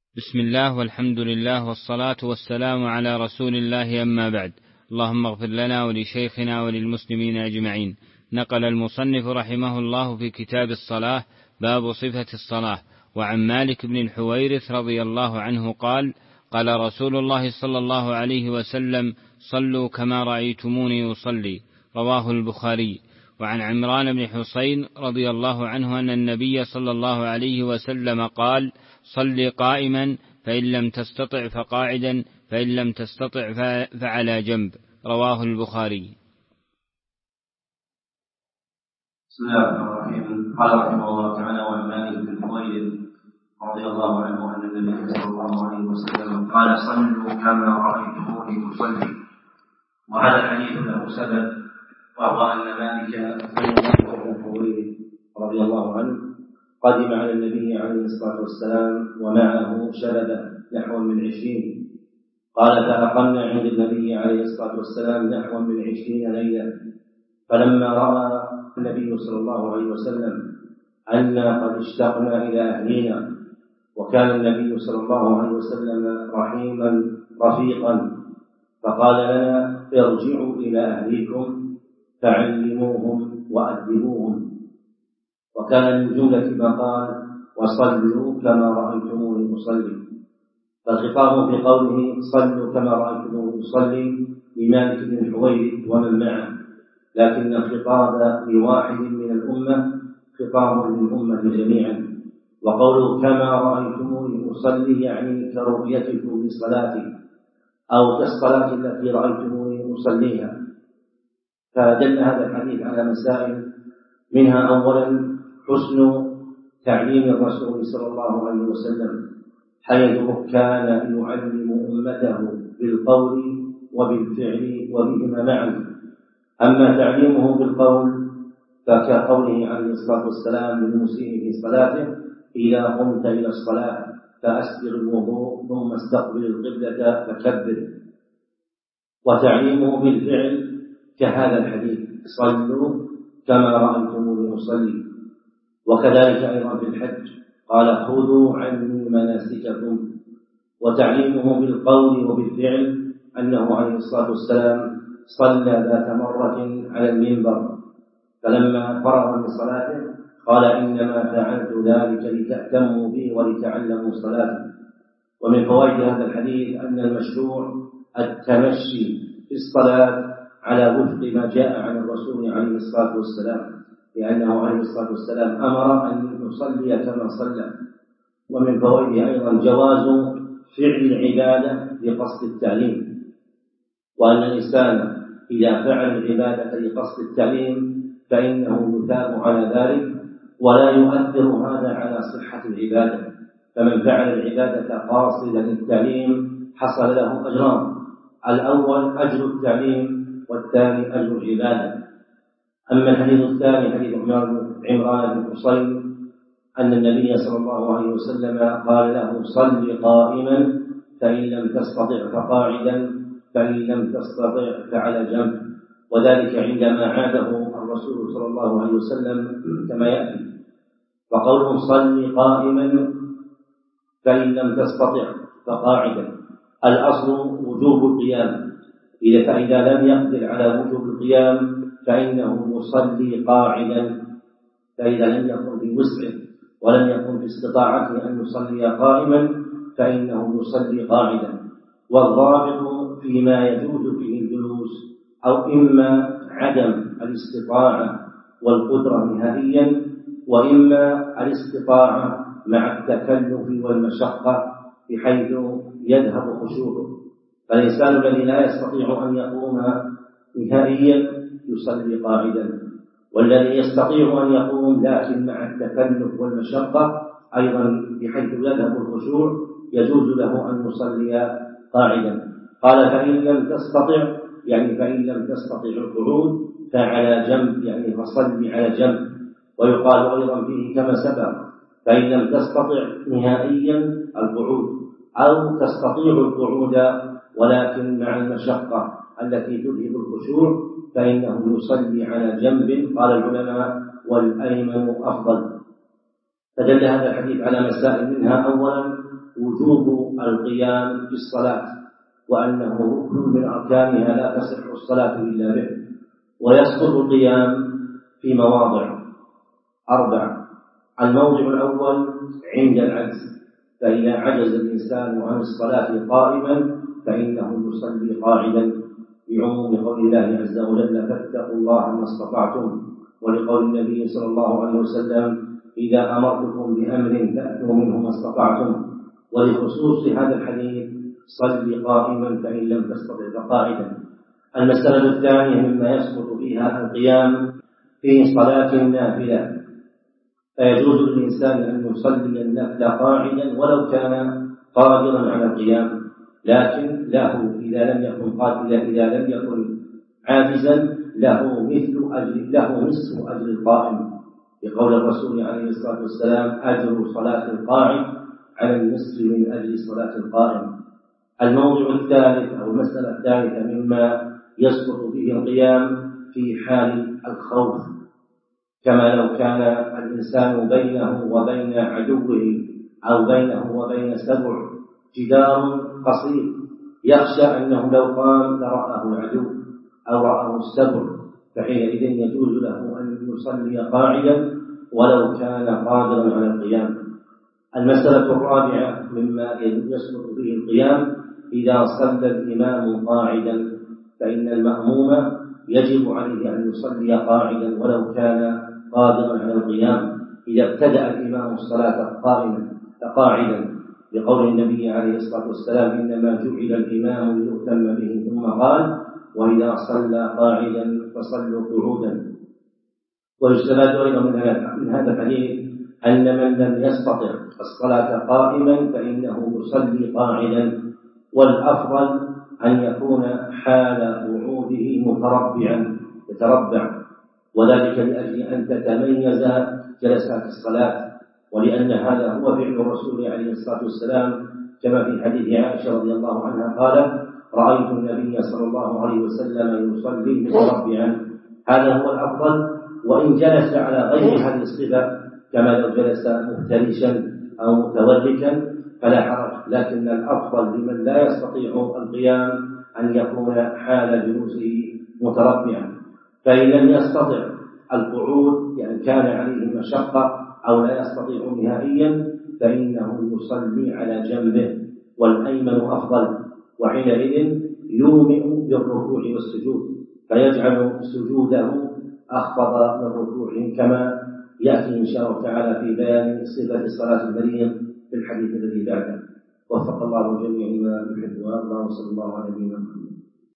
بسم الله والحمد لله والصلاة والسلام على رسول الله، أما بعد. اللهم اغفر لنا ولشيخنا وللمسلمين أجمعين. نقل المصنف رحمه الله في كتاب الصلاة باب صفة الصلاة. وعن مالك بن الحويرث رضي الله عنه قال: قال رسول الله صلى الله عليه وسلم: صلوا كما رأيتموني أصلي. رواه البخاري. وعن عمران بن حسين رضي الله عنه أن النبي صلى الله عليه وسلم قال: صل قائما، فإن لم تستطع فقاعدا، فإن لم تستطع فعلى جنب. رواه البخاري. بسم الله الرحمن الرحيم. قال رحمه الله تعالى: وعن مالك بن الحويرث رضي الله عنه أن النبي صلى الله عليه وسلم قال: صلوا كما رأيتموني أصلي. وهذا الحديث له سبب، وهو أن مالك بن الحويرث رضي الله عنه قدم على النبي عليه الصلاة والسلام ومعه شلبة نحو من 20. قال: فأقمنا عند النبي عليه الصلاة والسلام نحو من 20 ليلة. فلما رأى النبي صلى الله عليه وسلم أننا قد اشتقنا إلى أهلنا، وكان النبي صلى الله عليه وسلم رحيما رفيقا، فقال لنا: ارجعوا إلى أهليكم فعلموهم وأدبوهم. وكان من جملة ما قال: وصلوا كما رأيتموني أصلي. فالخطاب في قوله صلوا كما رأيتموني أصلي لمالك بن الحويرث ومن معه، لكن الخطاب لواحد من الأمة خطاب للأمة جميعا. وقوله كما رأيتموني أصلي يعني كرؤيتكم لصلاتي، أو كالصلاة التي رأيتموني أصليها. فدل هذا الحديث على مسائل، منها أولا حسن تعليم الرسول صلى الله عليه وسلم، حيث كان يعلم أمته بالقول وبالفعل وبهما معا. أما تعليمه بالقول فكقوله عليه الصلاة والسلام للمسيء في صلاته: إذا قمت إلى الصلاة فأسبغ الوضوء ثم استقبل القبلة فكبر. وتعليمه بالفعل كهذا الحديث: صلوا كما رأيتموني أصلي. وكذلك أيضا في الحج قال: خذوا عني مناسككم. وتعليمه بالقول وبالفعل أنه عليه الصلاة والسلام صلى ذات مرة على المنبر، فلما فرغ من صلاته قال: إنما فعلت ذلك لتأتموا بي ولتعلموا صلاتي. ومن فوائد هذا الحديث أن المشروع التمشي في الصلاة على وفق ما جاء عن الرسول عليه الصلاة والسلام، لأنه عليه الصلاة والسلام أمر أن نصلي كما صلى. ومن فوائده أيضا جواز فعل العبادة لقصد التعليم، وأن الإنسان إذا فعل العبادة لقصد التعليم فإنه يثاب على ذلك، ولا يؤثر هذا على صحة العبادة. فمن فعل العبادة قاصدا للتعليم حصل له أجران: الأول أجر التعليم، والثاني أجر العبادة. أما الحديث الثاني حديث عمران بن حسين أن النبي صلى الله عليه وسلم قال له: صل قائما، فإن لم تستطع فقاعدا، فإن لم تستطع فعلى جنب. وذلك عندما عاده الرسول صلى الله عليه وسلم كما يأتي. وقوله صل قائما فإن لم تستطع فقاعدا، الأصل وجوب القيام، فإذا لم يقدر على وجوب القيام فإنه يصلي قاعدا. فإذا لم يكن في وسعه ولم يكن في استطاعته أن يصلي قائما فإنه يصلي قاعدا. والضابط فيما يجوز فيه الجلوس، أو إما عدم الاستطاعة والقدرة نهائيا، وإما الاستطاعة مع التكلف والمشقة بحيث يذهب خشوعه. فالإنسان الذي لا يستطيع أن يقوم نهائيا يصلي قاعدا، والذي يستطيع أن يقوم لكن مع التكلف والمشقة أيضا بحيث يذهب الخشوع يجوز له أن يصلي قاعدا. قال: فإن لم تستطع يعني فإن لم تستطع القعود فعلى جنب، يعني فصل على جنب. ويقال أيضا فيه كما سبق: فإن لم تستطع نهائيا القعود، أو تستطيع القعود ولكن مع المشقة التي تذهب الخشوع فإنه يصلي على جنب. قال العلماء: والأيمن أفضل. فدل هذا الحديث على مسائل، منها أولا وجوب القيام في الصلاة، وأنه ركن من أركانها لا تصح الصلاة إلا به، ويسقط القيام في مواضع 4. الموضع الأول عند العجز، فإذا عجز الإنسان عن الصلاة قائما فإنه يصلي قاعدا، بعموم قول الله عز وجل فاتقوا الله ما استطعتم، ولقول النبي صلى الله عليه وسلم إذا أمرتكم بأمر فأتوا منه ما استطعتم، ولخصوص هذا الحديث صل قائما فإن لم تستطع فقاعدا. المسألة الثانية مما يسقط فيها القيام في صلاة النافلة، فيجوز للإنسان أن يصلي النفل قاعدا ولو كان قادرا على القيام، لكن له إذا لم يكن قادرا، إذا لم يكن عاجزا له نصف أجر القائم، بقول الرسول عليه الصلاة والسلام أجر صلاة القاعد على النصف من أجل صلاة القائم. الموضع الثالث أو المسألة الثالثة مما يسقط به القيام في حال الخوف، كما لو كان الإنسان بينه وبين عدوه أو بينه وبين سبع جدار قصير، يخشى أنه لو قام لرآه العدو أو رآه السبع، فحينئذ يجوز له أن يصلي قاعدا ولو كان قادرا على القيام. المسألة الرابعة مما يسقط به القيام إذا صلى الإمام قاعدا، فإن المأموم يجب عليه أن يصلي قاعدا ولو كان قادرا على القيام إذا ابتدأ الإمام الصلاة قاعدا، بقول النبي عليه الصلاة والسلام إنما جعل الإمام ليؤتم به، ثم قال وإذا صلى قاعدا فصلوا قعودا. ويستفاد أيضا من هذا الحديث أن من لم يستطع الصلاة قائما فإنه يصلي قاعدا، والأفضل أن يكون حال وعوده يتربع، وذلك لأجل أن تتميز جلسات الصلاة، ولأن هذا هو فعل الرسول عليه الصلاة والسلام، كما في حديث عائشة رضي الله عنها قالت رأيت النبي صلى الله عليه وسلم يصلي متربعا. هذا هو الأفضل، وإن جلس على غير هذه الصفة كما لو جلس مفترشا أو متوركا فلا حرج، لكن الأفضل لمن لا يستطيع القيام أن يكون حال جلوسه متربعا. فإن لم يستطع القعود يعني كان عليه مشقة أو لا يستطيع نهائيا فإنه يصلي على جنبه، والأيمن أفضل، وحينئذ يومئ بالركوع والسجود فيجعل سجوده أخفض من ركوعه، كما يأتي إن شاء الله تعالى في بيان صفة صلاة المريض في الحديث الذي بعده. وفق الله الجميع لما يحب ويرضى، وصلى الله على نبينا محمد.